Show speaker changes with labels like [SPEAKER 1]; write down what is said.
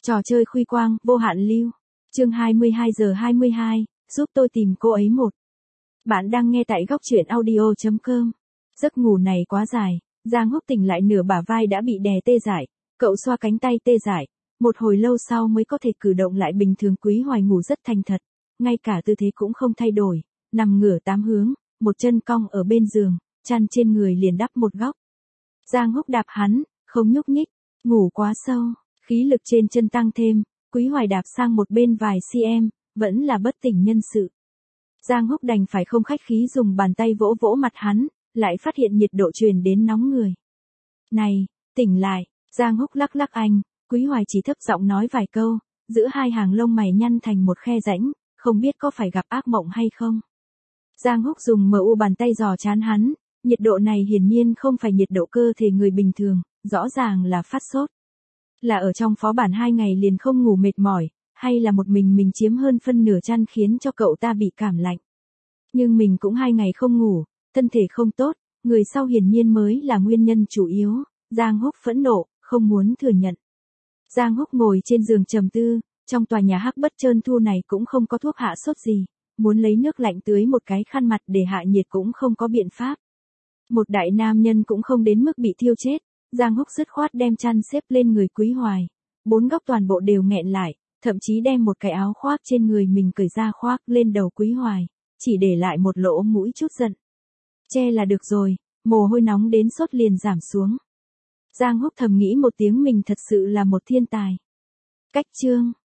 [SPEAKER 1] Trò chơi khuy quang, vô hạn lưu. Chương 22:22, giúp tôi tìm cô ấy một. Bạn đang nghe tại góc truyện audio.com. Giấc ngủ này quá dài, Giang Húc tỉnh lại nửa bả vai đã bị đè tê dại, cậu xoa cánh tay tê dại, một hồi lâu sau mới có thể cử động lại bình thường. Quý Hoài ngủ rất thành thật, ngay cả tư thế cũng không thay đổi, nằm ngửa 8 hướng, một chân cong ở bên giường, chăn trên người liền đắp một góc. Giang Húc đạp hắn, không nhúc nhích, ngủ quá sâu, khí lực trên chân tăng thêm, Quý Hoài đạp sang một bên vài cm, vẫn là bất tỉnh nhân sự. Giang Húc đành phải không khách khí dùng bàn tay vỗ vỗ mặt hắn, lại phát hiện nhiệt độ truyền đến nóng người. Này, tỉnh lại, Giang Húc lắc lắc anh, Quý Hoài chỉ thấp giọng nói vài câu, giữa hai hàng lông mày nhăn thành một khe rãnh, không biết có phải gặp ác mộng hay không. Giang Húc dùng mu bàn tay dò trán hắn, nhiệt độ này hiển nhiên không phải nhiệt độ cơ thể người bình thường, rõ ràng là phát sốt. Là ở trong phó bản 2 ngày liền không ngủ mệt mỏi, hay là một mình chiếm hơn phân nửa chăn khiến cho cậu ta bị cảm lạnh. Nhưng mình cũng 2 ngày không ngủ, thân thể không tốt, người sau hiển nhiên mới là nguyên nhân chủ yếu. Giang Húc phẫn nộ, không muốn thừa nhận. Giang Húc ngồi trên giường trầm tư, trong tòa nhà hắc bất trơn thu này cũng không có thuốc hạ sốt gì, muốn lấy nước lạnh tưới một cái khăn mặt để hạ nhiệt cũng không có biện pháp. Một đại nam nhân cũng không đến mức bị thiêu chết, Giang Húc dứt khoát đem chăn xếp lên người Quý Hoài, 4 góc toàn bộ đều nghẹn lại, thậm chí đem một cái áo khoác trên người mình cởi ra khoác lên đầu Quý Hoài, chỉ để lại một lỗ mũi chút giận. Che là được rồi, mồ hôi nóng đến sốt liền giảm xuống. Giang Húc thầm nghĩ một tiếng mình thật sự là một thiên tài. Cách chương